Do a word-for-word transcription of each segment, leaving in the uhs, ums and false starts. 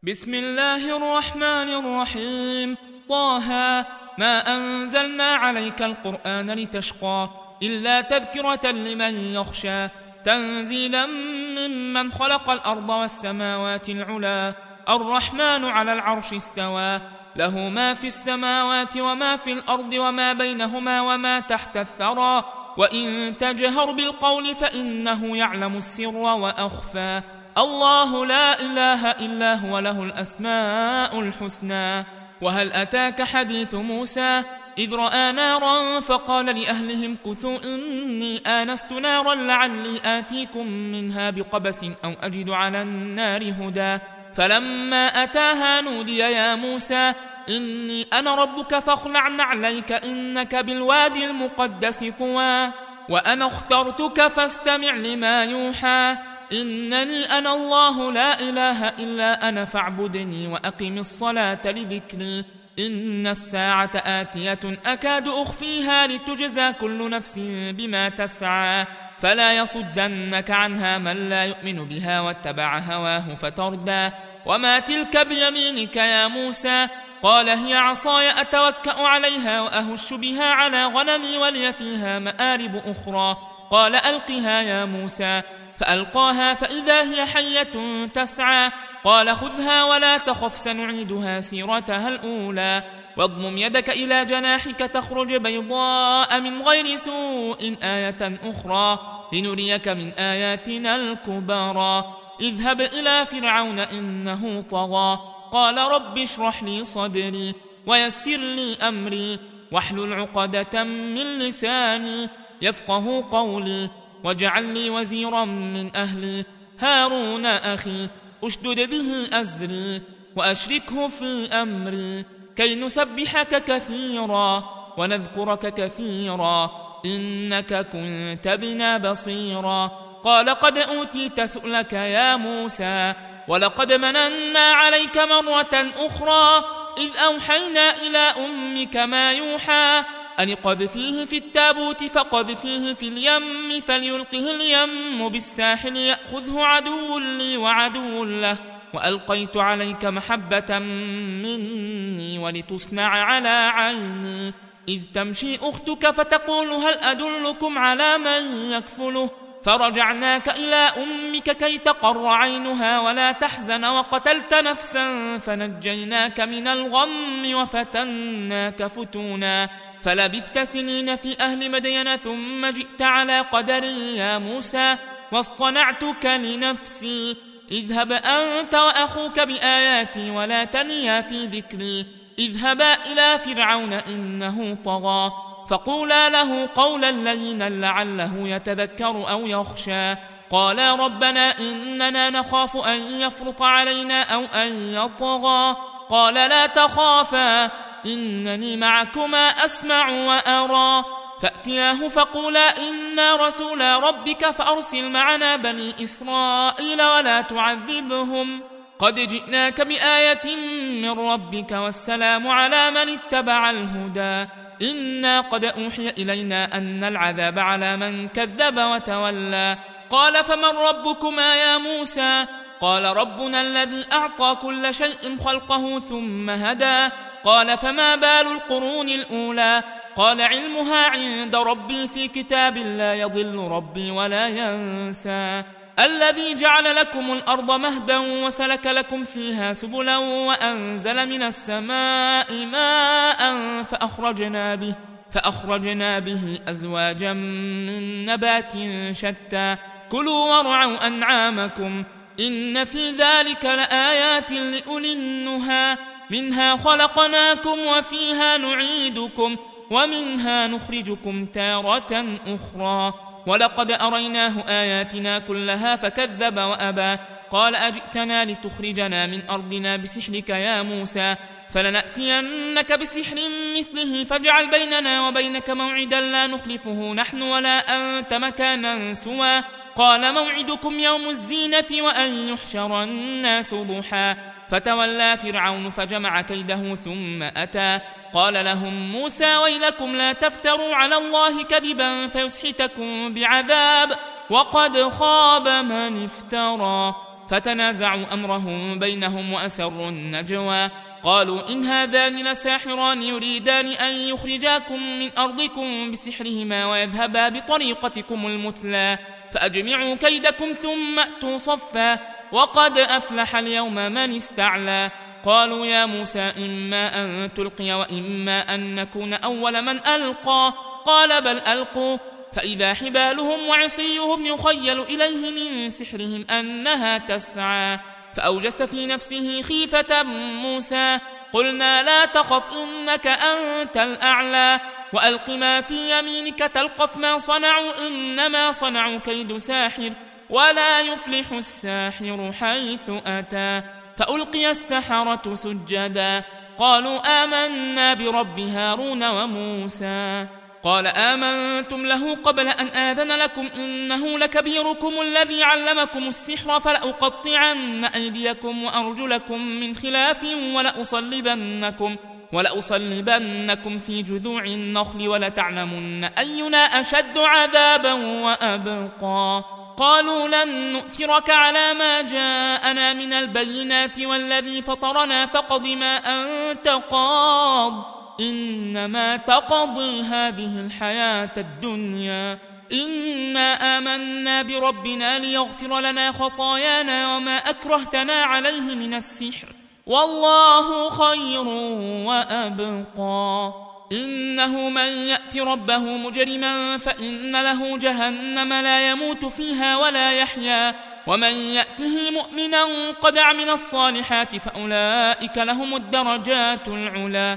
بسم الله الرحمن الرحيم. طه ما أنزلنا عليك القرآن لتشقى إلا تذكرة لمن يخشى تنزيلا ممن خلق الأرض والسماوات العلا الرحمن على العرش استوى له ما في السماوات وما في الأرض وما بينهما وما تحت الثرى وإن تجهر بالقول فإنه يعلم السر وأخفى الله لا إله إلا هو له الأسماء الحسنى. وهل أتاك حديث موسى إذ رأى نارا فقال لأهلهم كثوا إني آنست نارا لعلي آتيكم منها بقبس أو أجد على النار هدى فلما أتاها نودي يا موسى إني أنا ربك فاخلع نعليك إنك بالوادي المقدس طوى وأنا اخترتك فاستمع لما يوحى إنني أنا الله لا إله إلا أنا فاعبدني وأقم الصلاة لذكري إن الساعة آتية أكاد أخفيها لتجزى كل نفس بما تسعى فلا يصدنك عنها من لا يؤمن بها واتبع هواه فتردى وما تلك بيمينك يا موسى قال هي عصاي أتوكأ عليها وأهش بها على غنمي ولي فيها مآرب أخرى قال ألقها يا موسى فألقاها فإذا هي حية تسعى قال خذها ولا تخف سنعيدها سيرتها الأولى واضمم يدك إلى جناحك تخرج بيضاء من غير سوء آية أخرى لنريك من آياتنا الكبرى اذهب إلى فرعون إنه طغى قال رب اشرح لي صدري ويسر لي أمري واحلل عقدة من لساني يفقه قولي واجعل لي وزيرا من أهلي هارون أخي أشدد به أزري وأشركه في أمري كي نسبحك كثيرا ونذكرك كثيرا إنك كنت بنا بصيرا قال قد أوتيت سؤلك يا موسى ولقد مننا عليك مرة أخرى إذ أوحينا إلى أمك ما يوحى أن قذفيه في التابوت فقذفيه في اليم فليلقه اليم بالساحل يأخذه عدو لي وعدو له وألقيت عليك محبة مني ولتصنع على عيني إذ تمشي أختك فتقول هل أدلكم على من يكفله فرجعناك إلى أمك كي تقر عينها ولا تحزن وقتلت نفسا فنجيناك من الغم وفتناك فتونا فلبثت سنين في أهل مدين ثم جئت على قدري يا موسى واصطنعتك لنفسي اذهب أنت وأخوك بآياتي ولا تنيا في ذكري اذهبا إلى فرعون إنه طغى فقولا له قولا لينا لعله يتذكر أو يخشى قالا ربنا إننا نخاف أن يفرط علينا أو أن يطغى قال لا تخافا إنني معكما أسمع وأرى فأتياه فقولا إنا رسولا ربك فأرسل معنا بني إسرائيل ولا تعذبهم قد جئناك بآية من ربك والسلام على من اتبع الهدى إنا قد أوحي إلينا أن العذاب على من كذب وتولى قال فمن ربكما يا موسى قال ربنا الذي أعطى كل شيء خلقه ثم هدى قال فما بال القرون الأولى قال علمها عند ربي في كتاب لا يضل ربي ولا ينسى الذي جعل لكم الأرض مهدا وسلك لكم فيها سبلا وأنزل من السماء ماء فأخرجنا به فأخرجنا به أزواجا من نبات شتى كلوا وارعوا أنعامكم إن في ذلك لآيات لأولي النهى منها خلقناكم وفيها نعيدكم ومنها نخرجكم تارة أخرى ولقد أريناه آياتنا كلها فكذب وأبى قال أجئتنا لتخرجنا من أرضنا بسحرك يا موسى فلنأتينك بسحر مثله فاجعل بيننا وبينك موعدا لا نخلفه نحن ولا أنت مكانا سوى قال موعدكم يوم الزينة وأن يحشر الناس ضحى فتولى فرعون فجمع كيده ثم أتى قال لهم موسى ويلكم لا تفتروا على الله كذبا فيسحتكم بعذاب وقد خاب من افترى فتنازعوا أمرهم بينهم وأسروا النجوى قالوا إن هذان لساحران يريدان أن يخرجاكم من أرضكم بسحرهما ويذهبا بطريقتكم المثلى فأجمعوا كيدكم ثم أتوا صفا وقد أفلح اليوم من استعلى قالوا يا موسى إما أن تلقي وإما أن نكون أول من ألقى قال بل ألقوا فإذا حبالهم وعصيهم يخيل إليه من سحرهم أنها تسعى فأوجس في نفسه خيفة موسى قلنا لا تخف إنك أنت الأعلى وألق ما في يمينك تلقف ما صنعوا إنما صنعوا كيد ساحر ولا يفلح الساحر حيث أتى فألقي السحرة سجدا قالوا آمنا برب هارون وموسى قال آمنتم له قبل أن آذن لكم إنه لكبيركم الذي علمكم السحر فلأقطعن أيديكم وأرجلكم من خلاف ولأصلبنكم ولأصلبنكم في جذوع النخل ولتعلمن أينا أشد عذابا وأبقى قالوا لن نؤثرك على ما جاءنا من البينات والذي فطرنا فاقض ما أنت قاض إنما تقضي هذه الحياة الدنيا إنا آمنا بربنا ليغفر لنا خطايانا وما أكرهتنا عليه من السحر والله خير وأبقى إنه من يأت ربه مجرما فإن له جهنم لا يموت فيها ولا يحيا ومن يأته مؤمنا قد عمل الصالحات فأولئك لهم الدرجات العلا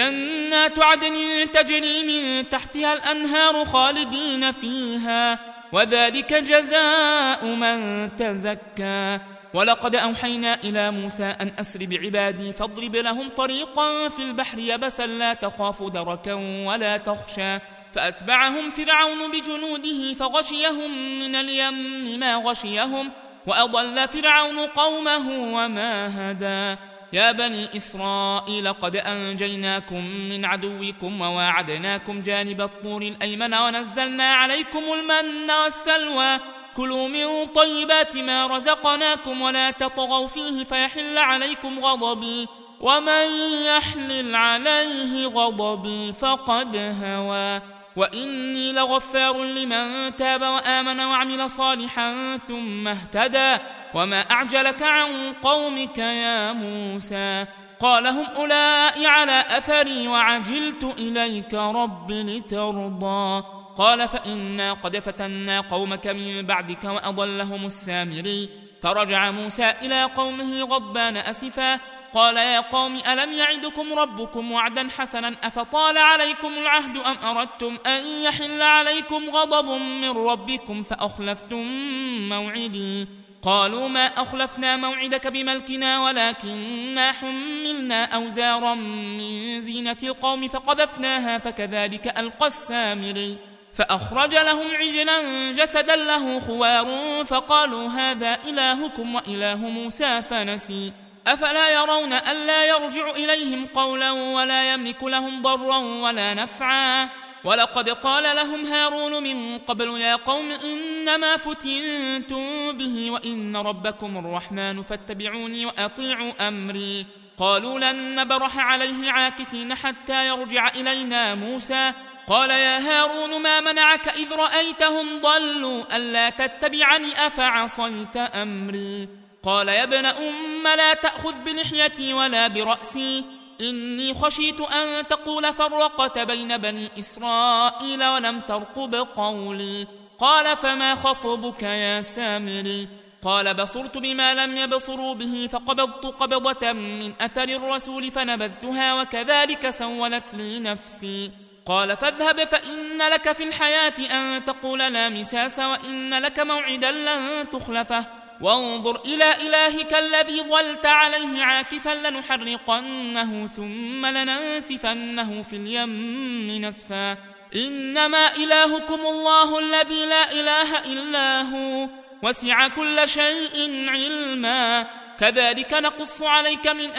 جنات عدن تجري من تحتها الأنهار خالدين فيها وذلك جزاء من تزكى ولقد أوحينا إلى موسى أن أسر بعبادي فاضرب لهم طريقا في البحر يبسا لا تخاف دركا ولا تخشى فأتبعهم فرعون بجنوده فغشيهم من اليم ما غشيهم وأضل فرعون قومه وما هدى يا بني إسرائيل قد أنجيناكم من عدوكم وواعدناكم جانب الطور الأيمن ونزلنا عليكم المن والسلوى كلوا من طيبات ما رزقناكم ولا تطغوا فيه فيحل عليكم غضبي ومن يحلل عليه غضبي فقد هوى وإني لغفار لمن تاب وآمن وعمل صالحا ثم اهتدى وما أعجلك عن قومك يا موسى قال هم أولئك على أثري وعجلت إليك رب لترضى قال فإنا قد فتنا قومك من بعدك وأضلهم السامري فرجع موسى إلى قومه غضبان أسفا قال يا قوم ألم يعدكم ربكم وعدا حسنا أفطال عليكم العهد أم أردتم أن يحل عليكم غضب من ربكم فأخلفتم موعدي قالوا ما أخلفنا موعدك بملكنا ولكننا حملنا أوزارا من زينة القوم فقذفناها فكذلك ألقى السامري فأخرج لهم عجلا جسدا له خوار فقالوا هذا إلهكم وإله موسى فنسي أفلا يرون ألا يرجع إليهم قولا ولا يملك لهم ضرا ولا نفعا ولقد قال لهم هارون من قبل يا قوم إنما فتنتم به وإن ربكم الرحمن فاتبعوني وأطيعوا أمري قالوا لن نبرح عليه عاكفين حتى يرجع إلينا موسى قال يا هارون ما منعك إذ رأيتهم ضلوا ألا تتبعني أفعصيت أمري قال يا ابن أم لا تأخذ بلحيتي ولا برأسي إني خشيت أن تقول فرقت بين بني إسرائيل ولم ترقب قولي قال فما خطبك يا سامري قال بصرت بما لم يبصروا به فقبضت قبضة من أثر الرسول فنبذتها وكذلك سولت لي نفسي قال فاذهب فإن لك في الحياة أن تقول لا مساس وإن لك موعدا لن تخلفه وانظر إلى إلهك الذي ظلت عليه عاكفا لنحرقنه ثم لننسفنه في اليم نسفا إنما إلهكم الله الذي لا إله إلا هو وسع كل شيء علما كذلك نقص عليك من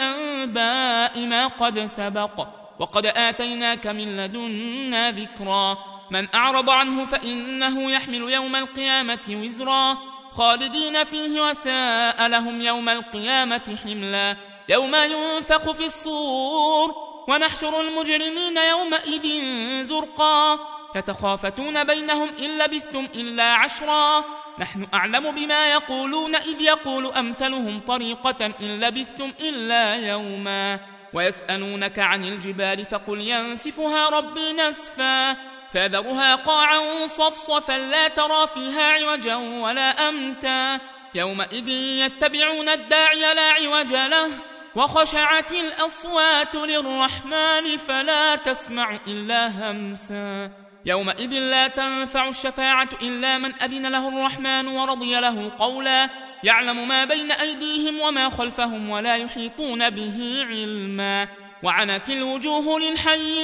أنباء ما قد سبق وقد آتيناك من لدنا ذكرا من أعرض عنه فإنه يحمل يوم القيامة وزرا خالدين فيه وساء لهم يوم القيامة حملا يوم ينفخ في الصور ونحشر المجرمين يومئذ زرقا يتخافتون بينهم إن لبثتم إلا عشرا نحن أعلم بما يقولون إذ يقول أمثلهم طريقة إن لبثتم إلا يوما ويسألونك عن الجبال فقل ينسفها ربي نسفا فذرها قاعا صفصفا لا ترى فيها عوجا ولا أمتا يومئذ يتبعون الداعي لا عوج له وخشعت الأصوات للرحمن فلا تسمع إلا همسا يومئذ لا تنفع الشفاعة إلا من أذن له الرحمن ورضي له قولا يعلم ما بين أيديهم وما خلفهم ولا يحيطون به علما وعنت الوجوه للحي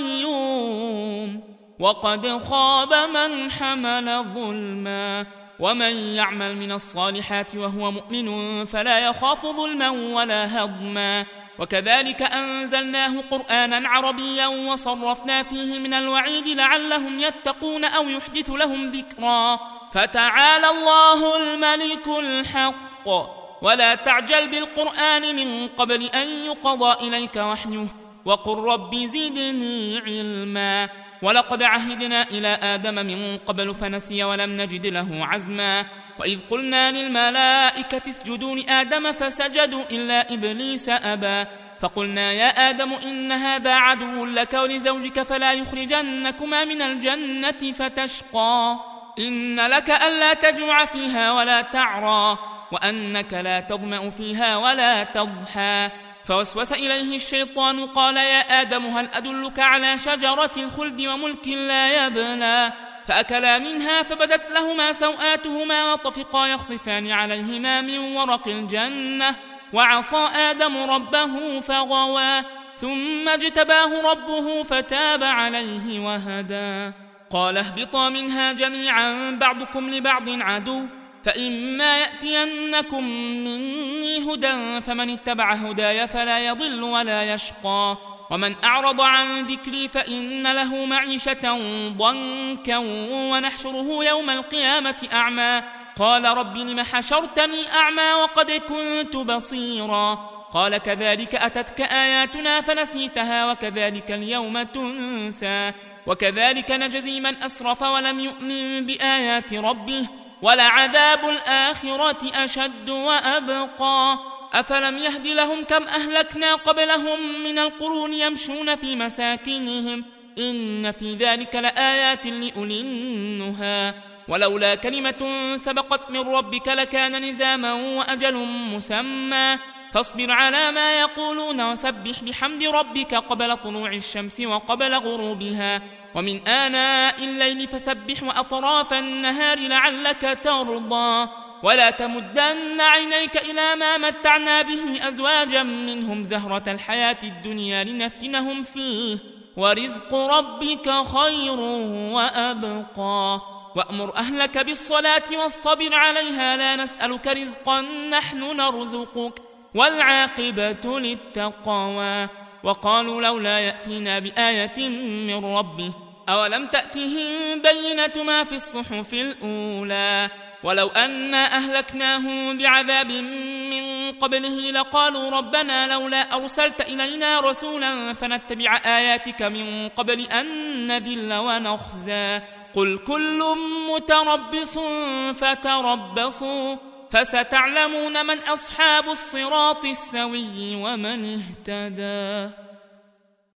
القيوم وقد خاب من حمل ظلما ومن يعمل من الصالحات وهو مؤمن فلا يخاف ظلما ولا هضما وكذلك أنزلناه قرآنا عربيا وصرفنا فيه من الوعيد لعلهم يتقون أو يحدث لهم ذكرا فتعالى الله الملك الحق ولا تعجل بالقرآن من قبل أن يقضى إليك وحيه وقل رب زدني علما ولقد عهدنا إلى آدم من قبل فنسي ولم نجد له عزما وإذ قلنا للملائكة اسجدوا لآدم فسجدوا إلا إبليس أبى فقلنا يا آدم إن هذا عدو لك ولزوجك فلا يخرجنكما من الجنة فتشقى إن لك ألا تجوع فيها ولا تعرى وأنك لا تظمأ فيها ولا تضحى فوسوس إليه الشيطان قال يا آدم هل أدلك على شجرة الخلد وملك لا يبلى فأكلا منها فبدت لهما سوآتهما وطفقا يخصفان عليهما من ورق الجنة وعصى آدم ربه فغوى ثم اجتباه ربه فتاب عليه وهدى قال اهبطا منها جميعا بعضكم لبعض عدو فإما يأتينكم مني هدى فمن اتبع هداي فلا يضل ولا يشقى ومن أعرض عن ذكري فإن له معيشة ضنكا ونحشره يوم القيامة أعمى قال رب لم حشرتني أعمى وقد كنت بصيرا قال كذلك أتتك آياتنا فنسيتها وكذلك اليوم تنسى وكذلك نجزي من أسرف ولم يؤمن بآيات ربه ولعذاب الآخرة أشد وأبقى أفلم يهد لهم كم أهلكنا قبلهم من القرون يمشون في مساكنهم إن في ذلك لآيات لأولي النهى ولولا كلمة سبقت من ربك لكان لزاما وأجل مسمى فاصبر على ما يقولون وسبح بحمد ربك قبل طلوع الشمس وقبل غروبها ومن آناء الليل فسبح وأطراف النهار لعلك ترضى ولا تمدن عينيك إلى ما متعنا به أزواجا منهم زهرة الحياة الدنيا لنفتنهم فيه ورزق ربك خير وأبقى وأمر أهلك بالصلاة واصطبر عليها لا نسألك رزقا نحن نرزقك والعاقبة للتقوى وقالوا لولا يأتينا بآية من ربه أولم تأتهم بينة ما في الصحف الأولى ولو أنا أهلكناهم بعذاب من قبله لقالوا ربنا لولا أرسلت إلينا رسولا فنتبع آياتك من قبل أن نذل ونخزى قل كل متربص فتربصوا فستعلمون من أصحاب الصراط السوي ومن اهتدى.